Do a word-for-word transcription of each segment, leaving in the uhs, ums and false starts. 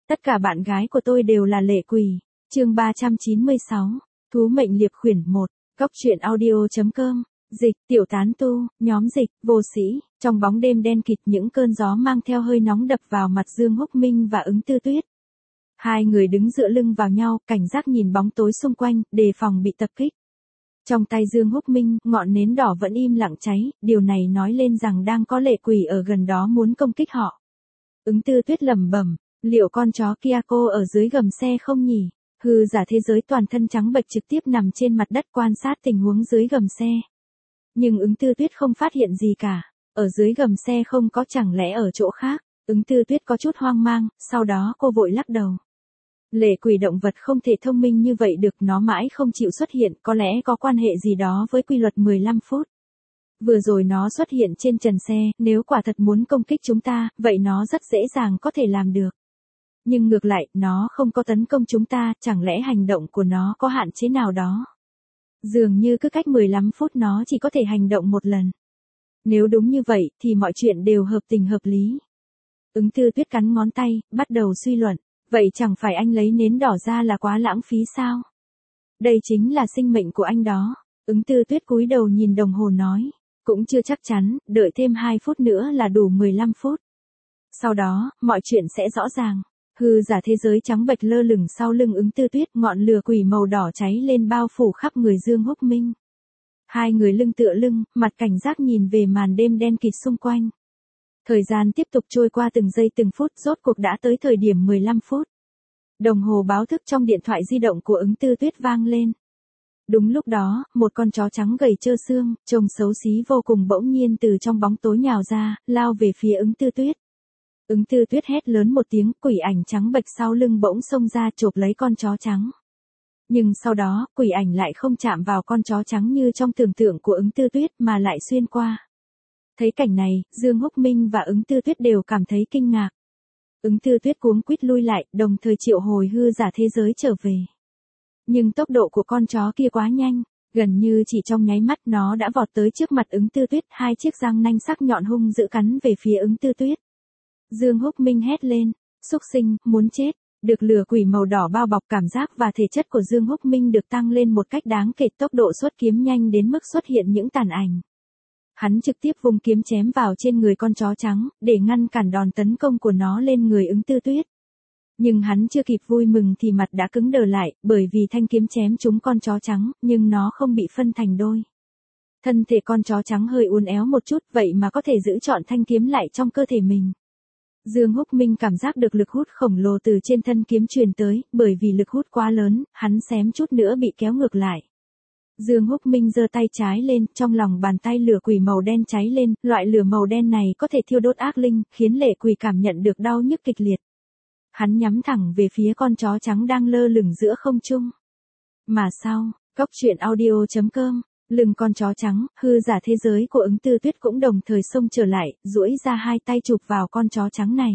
Tất cả bạn gái của tôi đều là lệ quỷ. Chương ba trăm chín mươi sáu. Thú mệnh liệp khuyển một. Cóc truyện audio chấm com. Dịch, tiểu tán tu, nhóm dịch, vô sĩ. Trong bóng đêm đen kịt, những cơn gió mang theo hơi nóng đập vào mặt Dương Húc Minh và Ứng Tư Tuyết. Hai người đứng dựa lưng vào nhau, cảnh giác nhìn bóng tối xung quanh, đề phòng bị tập kích. Trong tay Dương Húc Minh, ngọn nến đỏ vẫn im lặng cháy, điều này nói lên rằng đang có lệ quỷ ở gần đó muốn công kích họ. Ứng Tư Tuyết lẩm bẩm, liệu con chó kia cô ở dưới gầm xe không nhỉ? Hư giả thế giới toàn thân trắng bệch trực tiếp nằm trên mặt đất quan sát tình huống dưới gầm xe. Nhưng Ứng Tư Tuyết không phát hiện gì cả. Ở dưới gầm xe không có, chẳng lẽ ở chỗ khác? Ứng Tư Tuyết có chút hoang mang, sau đó cô vội lắc đầu. Lệ quỷ động vật không thể thông minh như vậy được, nó mãi không chịu xuất hiện, có lẽ có quan hệ gì đó với quy luật mười lăm phút. Vừa rồi nó xuất hiện trên trần xe, nếu quả thật muốn công kích chúng ta, vậy nó rất dễ dàng có thể làm được. Nhưng ngược lại, nó không có tấn công chúng ta, chẳng lẽ hành động của nó có hạn chế nào đó? Dường như cứ cách mười lăm phút nó chỉ có thể hành động một lần. Nếu đúng như vậy, thì mọi chuyện đều hợp tình hợp lý. Ứng Tư Tuyết cắn ngón tay, bắt đầu suy luận. Vậy chẳng phải anh lấy nến đỏ ra là quá lãng phí sao? Đây chính là sinh mệnh của anh đó. Ứng Tư Tuyết cúi đầu nhìn đồng hồ nói. Cũng chưa chắc chắn, đợi thêm hai phút nữa là đủ mười lăm phút. Sau đó, mọi chuyện sẽ rõ ràng. Hư giả thế giới trắng bệch lơ lửng sau lưng Ứng Tư Tuyết, ngọn lửa quỷ màu đỏ cháy lên bao phủ khắp người Dương Húc Minh. Hai người lưng tựa lưng, mặt cảnh giác nhìn về màn đêm đen kịt xung quanh. Thời gian tiếp tục trôi qua từng giây từng phút, rốt cuộc đã tới thời điểm mười lăm phút. Đồng hồ báo thức trong điện thoại di động của Ứng Tư Tuyết vang lên. Đúng lúc đó, một con chó trắng gầy trơ xương, trông xấu xí vô cùng bỗng nhiên từ trong bóng tối nhào ra, lao về phía Ứng Tư Tuyết. Ứng Tư Tuyết hét lớn một tiếng, quỷ ảnh trắng bệch sau lưng bỗng xông ra chộp lấy con chó trắng. Nhưng sau đó, quỷ ảnh lại không chạm vào con chó trắng như trong tưởng tượng của Ứng Tư Tuyết mà lại xuyên qua. Thấy cảnh này, Dương Húc Minh và Ứng Tư Tuyết đều cảm thấy kinh ngạc. Ứng Tư Tuyết cuống quýt lui lại, đồng thời triệu hồi hư giả thế giới trở về. Nhưng tốc độ của con chó kia quá nhanh, gần như chỉ trong nháy mắt nó đã vọt tới trước mặt Ứng Tư Tuyết, hai chiếc răng nanh sắc nhọn hung dữ cắn về phía Ứng Tư Tuyết. Dương Húc Minh hét lên, xúc sinh, muốn chết. Được lửa quỷ màu đỏ bao bọc, cảm giác và thể chất của Dương Húc Minh được tăng lên một cách đáng kể, tốc độ xuất kiếm nhanh đến mức xuất hiện những tàn ảnh. Hắn trực tiếp vung kiếm chém vào trên người con chó trắng, để ngăn cản đòn tấn công của nó lên người Ứng Tư Tuyết. Nhưng hắn chưa kịp vui mừng thì mặt đã cứng đờ lại, bởi vì thanh kiếm chém trúng con chó trắng, nhưng nó không bị phân thành đôi. Thân thể con chó trắng hơi uốn éo một chút, vậy mà có thể giữ trọn thanh kiếm lại trong cơ thể mình. Dương Húc Minh cảm giác được lực hút khổng lồ từ trên thân kiếm truyền tới, bởi vì lực hút quá lớn, hắn xém chút nữa bị kéo ngược lại. Dương Húc Minh giơ tay trái lên, trong lòng bàn tay lửa quỷ màu đen cháy lên, loại lửa màu đen này có thể thiêu đốt ác linh, khiến lệ quỷ cảm nhận được đau nhức kịch liệt. Hắn nhắm thẳng về phía con chó trắng đang lơ lửng giữa không trung. Mà sau, cóc truyện audio chấm com, lưng con chó trắng, hư giả thế giới của Ứng Tư Tuyết cũng đồng thời xông trở lại, duỗi ra hai tay chụp vào con chó trắng này.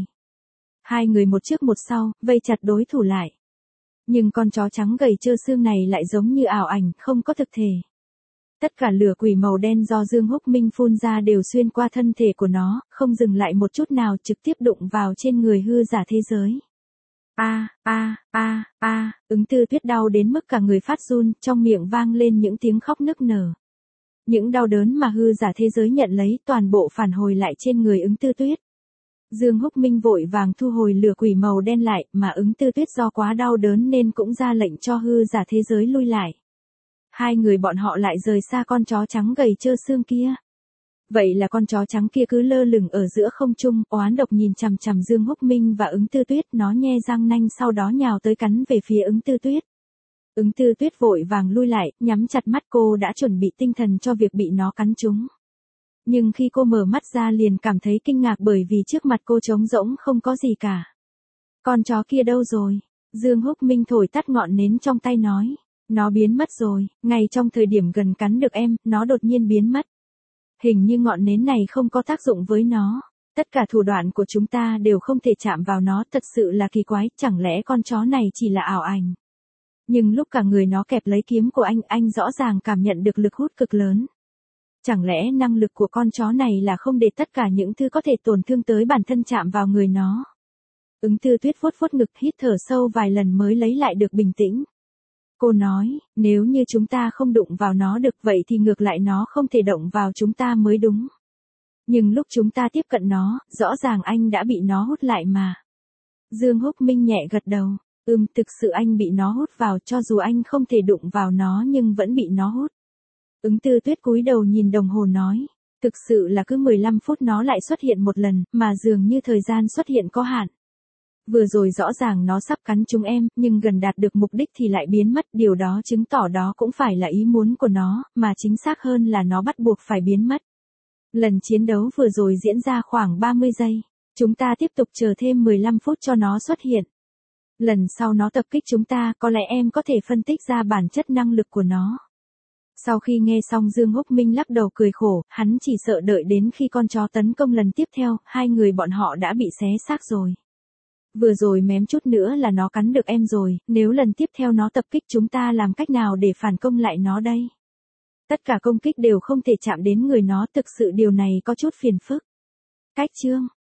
Hai người một trước một sau, vây chặt đối thủ lại. Nhưng con chó trắng gầy trơ xương này lại giống như ảo ảnh, không có thực thể. Tất cả lửa quỷ màu đen do Dương Húc Minh phun ra đều xuyên qua thân thể của nó, không dừng lại một chút nào, trực tiếp đụng vào trên người hư giả thế giới. A, a, a, a, Ứng Tư Tuyết đau đến mức cả người phát run, trong miệng vang lên những tiếng khóc nức nở. Những đau đớn mà hư giả thế giới nhận lấy toàn bộ phản hồi lại trên người Ứng Tư Tuyết. Dương Húc Minh vội vàng thu hồi lửa quỷ màu đen lại, mà Ứng Tư Tuyết do quá đau đớn nên cũng ra lệnh cho hư giả thế giới lui lại. Hai người bọn họ lại rời xa con chó trắng gầy trơ xương kia. Vậy là con chó trắng kia cứ lơ lửng ở giữa không trung, oán độc nhìn chằm chằm Dương Húc Minh và Ứng Tư Tuyết, nó nhe răng nanh sau đó nhào tới cắn về phía Ứng Tư Tuyết. Ứng Tư Tuyết vội vàng lui lại, nhắm chặt mắt, cô đã chuẩn bị tinh thần cho việc bị nó cắn trúng. Nhưng khi cô mở mắt ra liền cảm thấy kinh ngạc bởi vì trước mặt cô trống rỗng không có gì cả. Con chó kia đâu rồi? Dương Húc Minh thổi tắt ngọn nến trong tay nói. Nó biến mất rồi, ngay trong thời điểm gần cắn được em, nó đột nhiên biến mất. Hình như ngọn nến này không có tác dụng với nó. Tất cả thủ đoạn của chúng ta đều không thể chạm vào nó, thật sự là kỳ quái, chẳng lẽ con chó này chỉ là ảo ảnh. Nhưng lúc cả người nó kẹp lấy kiếm của anh, anh rõ ràng cảm nhận được lực hút cực lớn. Chẳng lẽ năng lực của con chó này là không để tất cả những thứ có thể tổn thương tới bản thân chạm vào người nó. Ứng Tư Tuyết vuốt vuốt ngực, hít thở sâu vài lần mới lấy lại được bình tĩnh. Cô nói, nếu như chúng ta không đụng vào nó được vậy thì ngược lại nó không thể động vào chúng ta mới đúng. Nhưng lúc chúng ta tiếp cận nó, rõ ràng anh đã bị nó hút lại mà. Dương Húc Minh nhẹ gật đầu, ừm thực sự anh bị nó hút vào, cho dù anh không thể đụng vào nó nhưng vẫn bị nó hút. Ứng Tư Tuyết cúi đầu nhìn đồng hồ nói, thực sự là cứ mười lăm phút nó lại xuất hiện một lần, mà dường như thời gian xuất hiện có hạn. Vừa rồi rõ ràng nó sắp cắn chúng em, nhưng gần đạt được mục đích thì lại biến mất, điều đó chứng tỏ đó cũng phải là ý muốn của nó, mà chính xác hơn là nó bắt buộc phải biến mất. Lần chiến đấu vừa rồi diễn ra khoảng ba mươi giây, chúng ta tiếp tục chờ thêm mười lăm phút cho nó xuất hiện. Lần sau nó tập kích chúng ta, có lẽ em có thể phân tích ra bản chất năng lực của nó. Sau khi nghe xong Dương Húc Minh lắc đầu cười khổ, hắn chỉ sợ đợi đến khi con chó tấn công lần tiếp theo, hai người bọn họ đã bị xé xác rồi. Vừa rồi mém chút nữa là nó cắn được em rồi, nếu lần tiếp theo nó tập kích chúng ta làm cách nào để phản công lại nó đây? Tất cả công kích đều không thể chạm đến người nó, thực sự điều này có chút phiền phức. Cách chương